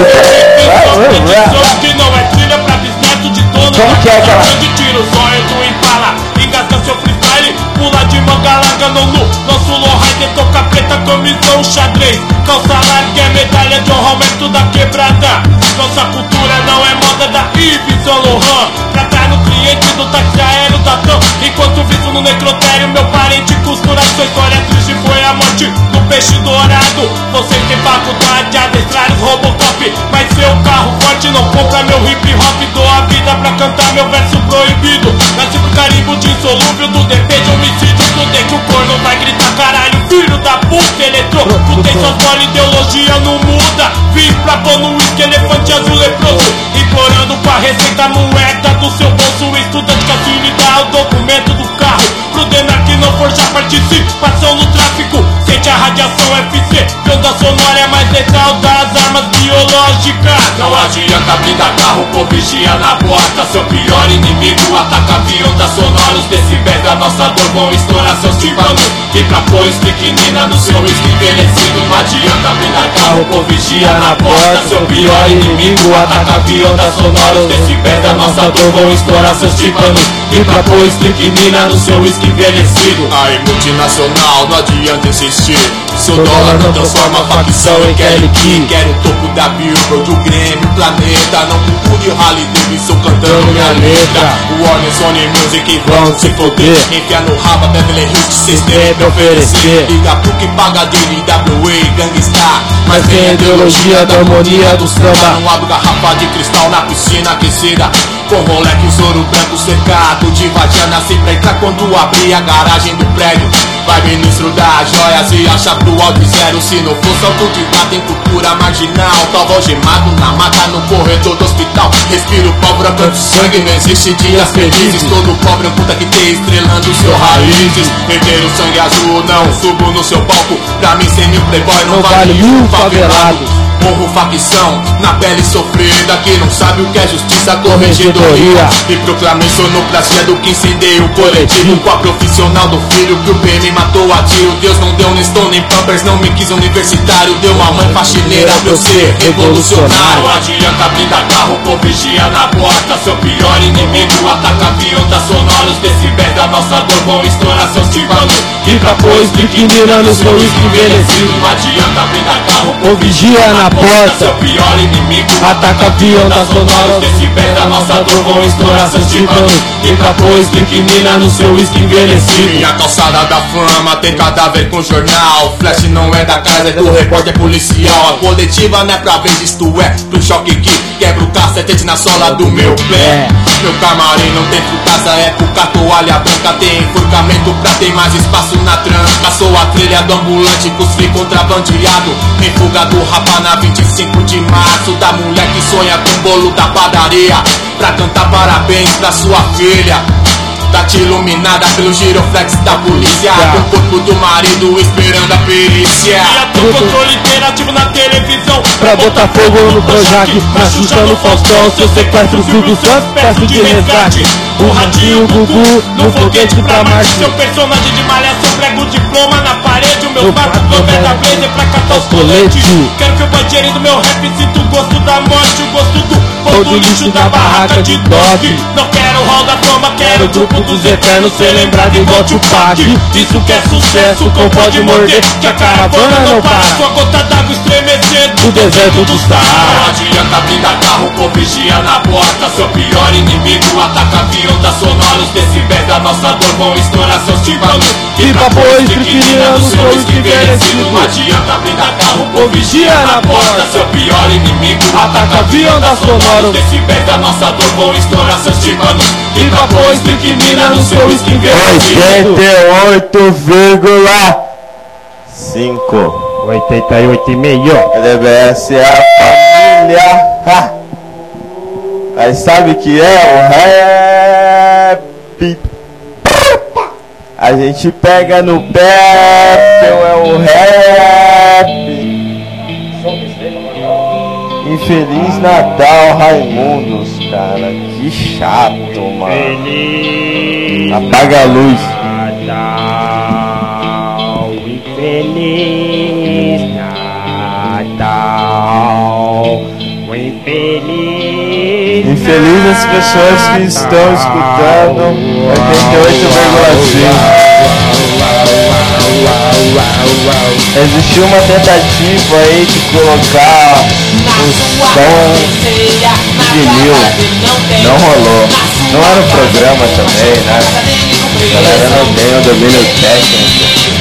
que não é trilha pra bisneto de dono. Como que é aquela? De tiro, zóio do Impala. Engasga seu freestyle, pula de manga larga no nu. Nosso low rider toca preta, camisão xadrez. Calça larga é medalha de honramento da quebrada. Nossa cultura não é moda da Yves Saint Laurent. Tratar no cliente do táxi aéreo da TAM. Enquanto vivo no necrotério, meu parente costura. Sua história triste foi a morte do peixe dourado. Você tem faculdade, adestrar os Robocop. Mas seu carro forte não compra meu hip hop. Dou a vida pra cantar meu verso proibido. Nasci pro carimbo de insolúvel do DP de homicídio. Estudei que o corno vai gritar caralho. Filho da puta, eletrô. Tu tem suas bolas, ideologia não muda. Vim pra pôr no uísque, elefante azul leproso. Implorando com a receita moeda do seu bolso. Estudante que assine dá o documento do carro. Pro Denar que não for já participação no tráfico. Sente a radiação FC. Onda sonora é mais letal das armas biológicas. Não adianta blindar carro por vigia na porta. Seu pior inimigo ataca ondas sonoros. Decibéis da nossa dor vão estourar seus tímpanos. E pra pôr estricnina no seu uísque envelhecido. Não adianta blindar carro por vigia na porta. Seu pior inimigo ataca ondas sonoros. Decibéis da nossa dor vão estourar seus tímpanos. E pra pôr estricnina no seu uísque envelhecido. Aí multinacional, não adianta insistir. Seu dólar não transforma a facção em Kelly Key. Quero o topo da Billboard, o Grêmio, o planeta. Não procure o Harley Davidson cantando minha letra. O Warner, Sony Music vão se foder. Enfia no rabo a Beverly Hills que cês têm pra oferecer. Liga pro que paga dele, WA, Gangstar. Mas tem a ideologia da harmonia do samba. Não abro garrafa de cristal na piscina aquecida. Com Rolex, ouro branco cercado de vadia. Nasci pra entrar quando abri a garagem do prédio. Vai ministro das joias e acha pro alto zero. Se não fosse autodidata em cultura marginal, tava algemado na mata no corredor do hospital. Respiro pólvora, canto sangue, não existe dias felizes. Todo pobre é um puta que tem estrelando seu raízes. Perder o sangue azul, não subo no seu palco. Pra mim 100 mil playboy não vale um favelado. Morro facção, na pele sofrida. Que não sabe o que é justiça, corregedoria. E proclamei sonoplastia do que incendeia o coletivo. Com a profissional do filho que o PM matou a tiro. Deus não deu Neston nem Pampers, não me quis universitário. Deu uma mãe faxineira pra eu ser revolucionário. Não adianta blindar carro com vigia na porta. Seu pior inimigo ataca ondas sonoros. Decibéis da nossa dor vão estourar seus tímpanos. E pra pôr estricnina no seu uísque envelhecido. Não adianta blindar carro com vigia na porta. Seu pior inimigo ataca ondas sonoras. Decibéis da nossa dor vão estourar seus tímpanos. E pra pôr estricnina no seu uísque envelhecido. Minha calçada da fama tem cadáver com jornal. Flash não é da casa, é do repórter policial. A coletiva não é pra ver, isto é pro choque que quebra o cacetete na sola do meu pé. Meu camarim não tem frutaça, é por toalha branca. Tem enforcamento pra ter mais espaço na tranca. Sou a trilha do ambulante, cuspi contrabandeado. Em fuga do rapa na 25 de março. Da mulher que sonha com o bolo da padaria. Pra cantar parabéns pra sua filha. Tati iluminada pelo giroflex da polícia. Com o corpo do marido esperando a perícia. E a tua controle interativo na televisão Pra botar fogo no Projac, na Xuxa, no Faustão. Seu sequestro, Silvio Santos, peço de resgate. O Ratinho, o Gugu, no foguete pra Marte. Seu personagem de malhação, prego o diploma na parede. O meu fato, 90 blazer pra catar os coletes. Quero que o banheiro do meu rap sinta o gosto da morte. O gosto do pão do lixo da barraca de dog. Não quero o hall da fama, quero o grupo dos eternos. Ser lembrado igual Tupac. Isso que é sucesso, com pode morder, que a caravana não para. Sua gota d'água estremecendo do deserto do Saara. Não adianta brindar carro com vigia na porta. Seu pior inimigo ataca avião da sonoros. Decibéis da nossa dor vão estourar seus tímpanos. E pra pôr estriquinha no seu envelhecido. Não adianta brindar carro com vigia na porta. Seu pior inimigo ataca avião da sonoros. Decibéis da nossa dor vão estourar seus tímpanos. E pra pôr estriquinha no seu envelhecido. 88,5. 88,5. LBS é a família. Ha! Aí sabe que é o rap. A gente pega no pé, então é o rap. Infeliz Natal, Raimundos, cara. Que chato, mano. Apaga a luz. Natal, infeliz Natal, infeliz. Infeliz as pessoas que estão escutando 88,5. Existiu uma tentativa aí de colocar o som de vinil. Não rolou. Não era um programa também, né? A galera não tem o domínio técnico.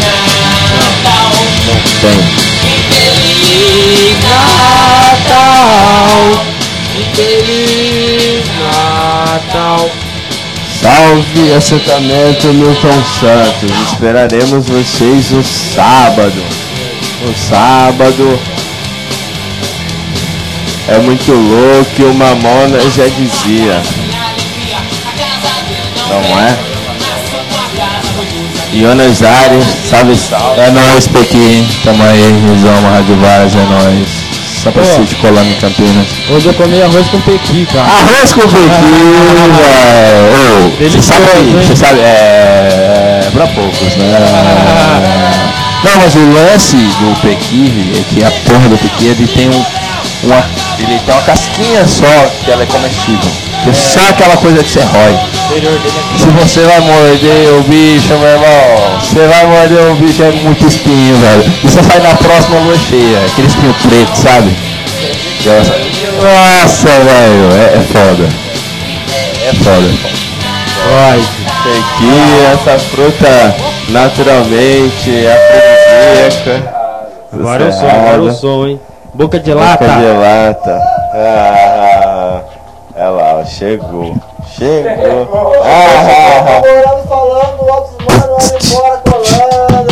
Não tem. Infeliz Natal, infeliz Natal. Salve assentamento Milton Santos. Esperaremos vocês no sábado. No sábado é muito louco e o Mamona já dizia. Não é? Jonas Ares, salve, salve. É nóis, Pequim. Tamo aí, Rizoma, Rádio Varas, é nóis. Só pra você de colar em Campinas. Hoje eu comi arroz com pequi, cara. Arroz com pequi, velho. Você sabe, é pra poucos, né? Não, mas o lance do pequi é que a porra do pequi, ele tem ele tem uma casquinha só que ela é comestível. Que é só aquela coisa que você rói. Se você vai morder o bicho, meu irmão, você vai morder o bicho, é muito espinho, velho. E você sai na próxima lua cheia, aquele espinho preto, sabe? Nossa, velho, é foda. É foda. Olha, aqui essa fruta naturalmente afrodisíaca. Agora eu sou, hein? Boca de lata. Boca de lata. É lá, ó, chegou. Falando, outros mano ali fora colando.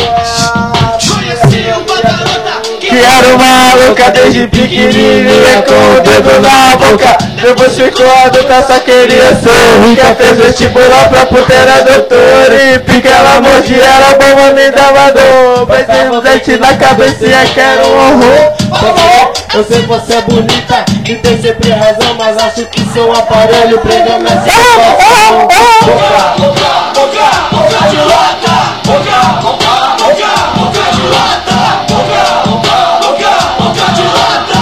Que era uma maluca desde pequenininha com o dedo na boca. Depois ficou adulta, só queria ser rica. Fez vestibular pra puteira doutora. E pica ela mordia, era bomba, me dava dor. Mas tem um dente na cabecinha que era um horror. Eu sei que você é bonita e tem sempre razão, mas acho que seu aparelho prega minha situação. Boca de lata, boca de lata, boca de lata,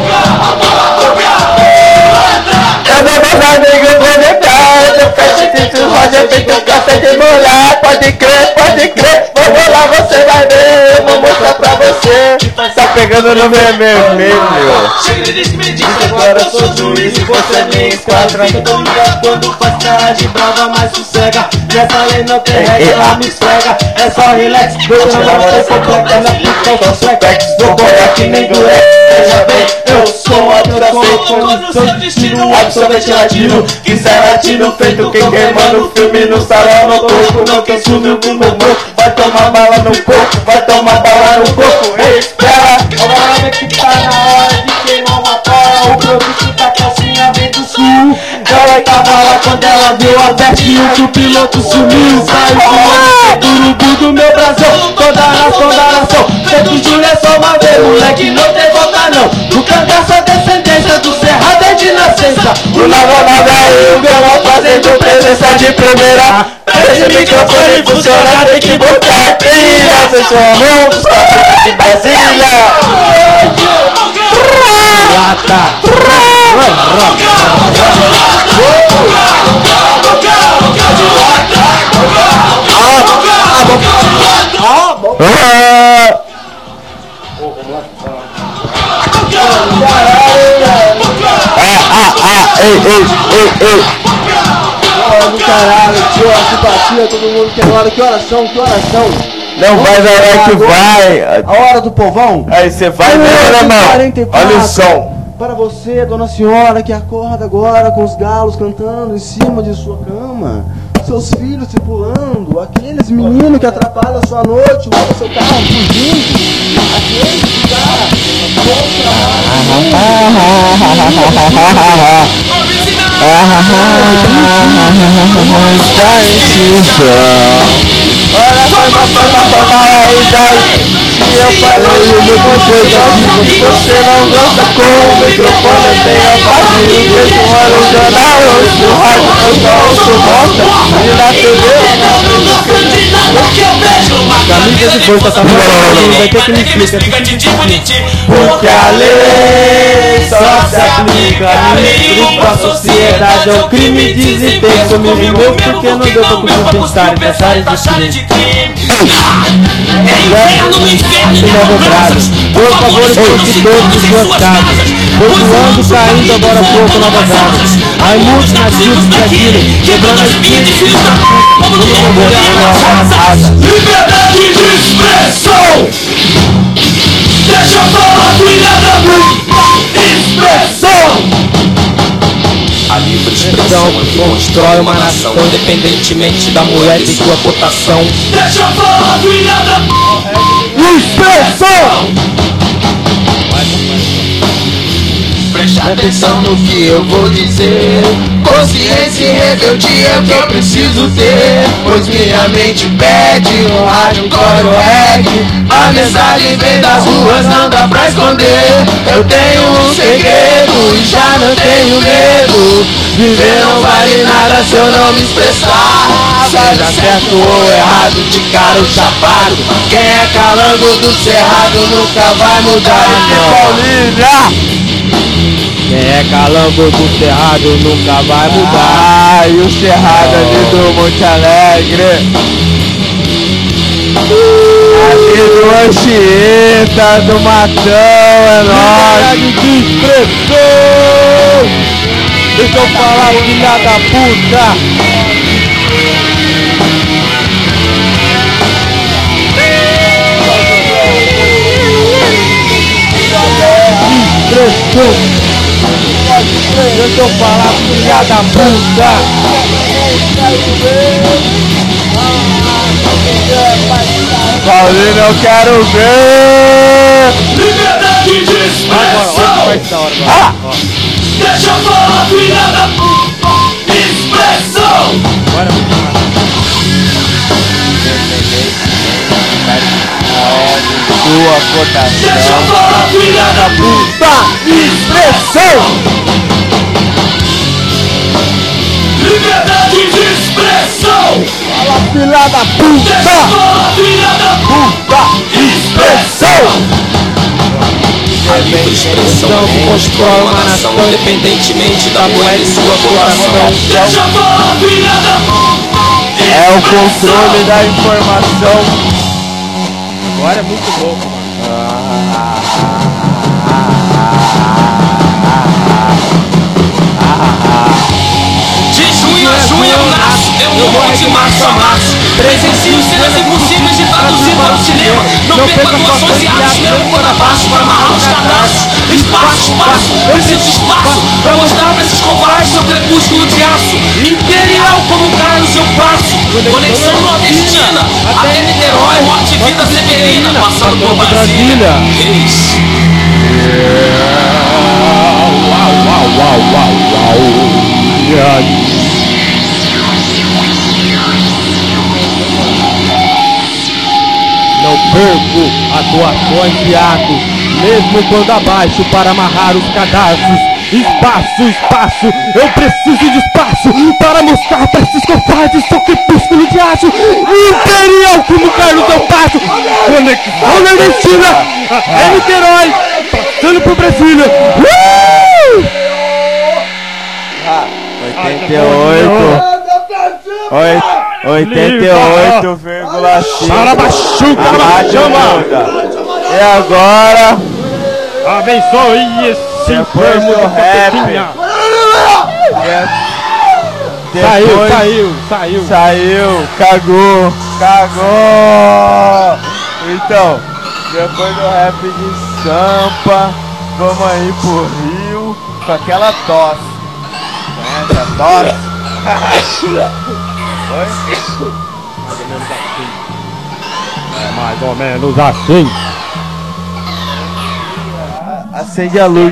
Eu não vou dar nego pra detalhe. Eu fecho dentro do roda, feito um café de molar. Pode crer, vamos lá, você vai ver. Eu vou mostrar pra você. Tá pegando no meu filho. chega de me diz agora eu sou juiz e você nem esquadra. Eu tô ligado quando faz cara de brava, mas sossega. Nessa lei não tem regra, ela me esfrega. É só relax, doido na mão, você completa na pica, eu sou flex. Vou botar que nem durex, veja bem, eu sou atração. Todo seu destino, absolutamente latino. Quiser latino, feito quem queimando o filme no salão, no corpo. Não quem sumiu com o meu corpo, vai tomar bala no corpo, vai tomar bala no corpo. Ei, espera, agora que tá na hora de queimar uma cola. O produto da calcinha vem do sul, ela tá bala quando ela viu a pertinho que o piloto sumiu. Saiu voando do urubu do meu brasão. Toda nação, feito Júlia é só uma vez, moleque, não tem volta não. O cangaço é descendência do Cerrado é de nascença. O Nava é o violão fazendo presença de primeira. Esse microfone funcionar, tem que botar a trilha. Seu chorão, de Brasília. Rata. Do caralho, tio, a simpatia, todo mundo quer hora. Que horas são? Não vai na hora que vai. A hora do povão? Aí você vai mesmo, né, mano? Olha o som. Para você, dona senhora, que acorda agora com os galos cantando em cima de sua cama. Seus filhos se pulando, aqueles meninos que atrapalham a sua noite, o seu carro fugindo, aqueles que E eu falei o meu coisa se você não gosta com o microfone eu tenho a partir do jeito no jornal, eu ouço rádio, eu só ouço bosta. E na TV camisa de força tá falando, vai ter que me explicar. Porque a lei só se aplica no pra sociedade, é um crime de desempenho. Comigo meu porque não deu pra cumprir taxas de crime. Por favor, expulse todos de suas casas. Voando, caindo agora pouco na vazada. Aí muitos nativos Brasília, quebrando as vidas. Liberdade de expressão. Deixa eu falar, filha da puta. Expressão. A livre expressão constrói uma nação, independentemente da moeda e sua cotação. Deixa eu falar, filha da expressão. Preste atenção no que eu vou dizer. Consciência e rebeldia é o que eu preciso ter. Pois minha mente pede um rádio, coro, reggae. A mensagem vem das ruas, não dá pra esconder. Eu tenho um segredo e já não tenho medo. Viver não vale nada se eu não me expressar. Seja certo ou errado, de cara ou chapado. Quem é calango do cerrado nunca vai mudar, não. Quem é calango do cerrado nunca vai mudar. E o cerrado ali do Monte Alegre, ali do Anchieta, do Matão, é nóis. De expressão. Deixa eu falar, filha da puta. Expressão. Deixa eu falar, filha da puta. Paulinho, eu quero ver. Liberdade de expressão. Deixa eu falar, filha da puta. Expressão. Sua cotação. Deixa eu falar, filha da puta. Expressão. Liberdade de expressão. Fala, filha da puta. Deixa eu falar, filha da puta. Expressão. A livre expressão constrói uma nação, independentemente da moeda e sua cotação. Deixa eu falar, filha da puta. É o controle da informação. Agora é muito louco, mano. De junho a junho eu nasço, eu morro de março a março. Presencio cenas impossíveis de traduzir para o cinema. Não perco atuações e artes, meu quando abaixo para amarrar os cadastros. Espaço, preciso espaço pra mostrar pra esses covardes seu crepúsculo de aço. Imperial como cai no seu passo. Conexão nordestina, até Niterói, morte e vida severina. Passando por Brasília. reais. Não perco atuações de atos, mesmo quando abaixo para amarrar os cadastros. Espaço, eu preciso de espaço para mostrar para esses covardes seu crepúsculo de aço imperial como Carlos eu passo. Conexão nordestina, até Niterói, passando por Brasília. 88,5. Para machuca, E agora abençoe esse enfermo do da rap. Saiu, cagou. Então, depois do rap de Sampa, vamos aí pro Rio com aquela tosse. Conhece a tosse? Oi? Mais ou menos assim. Acende a luz.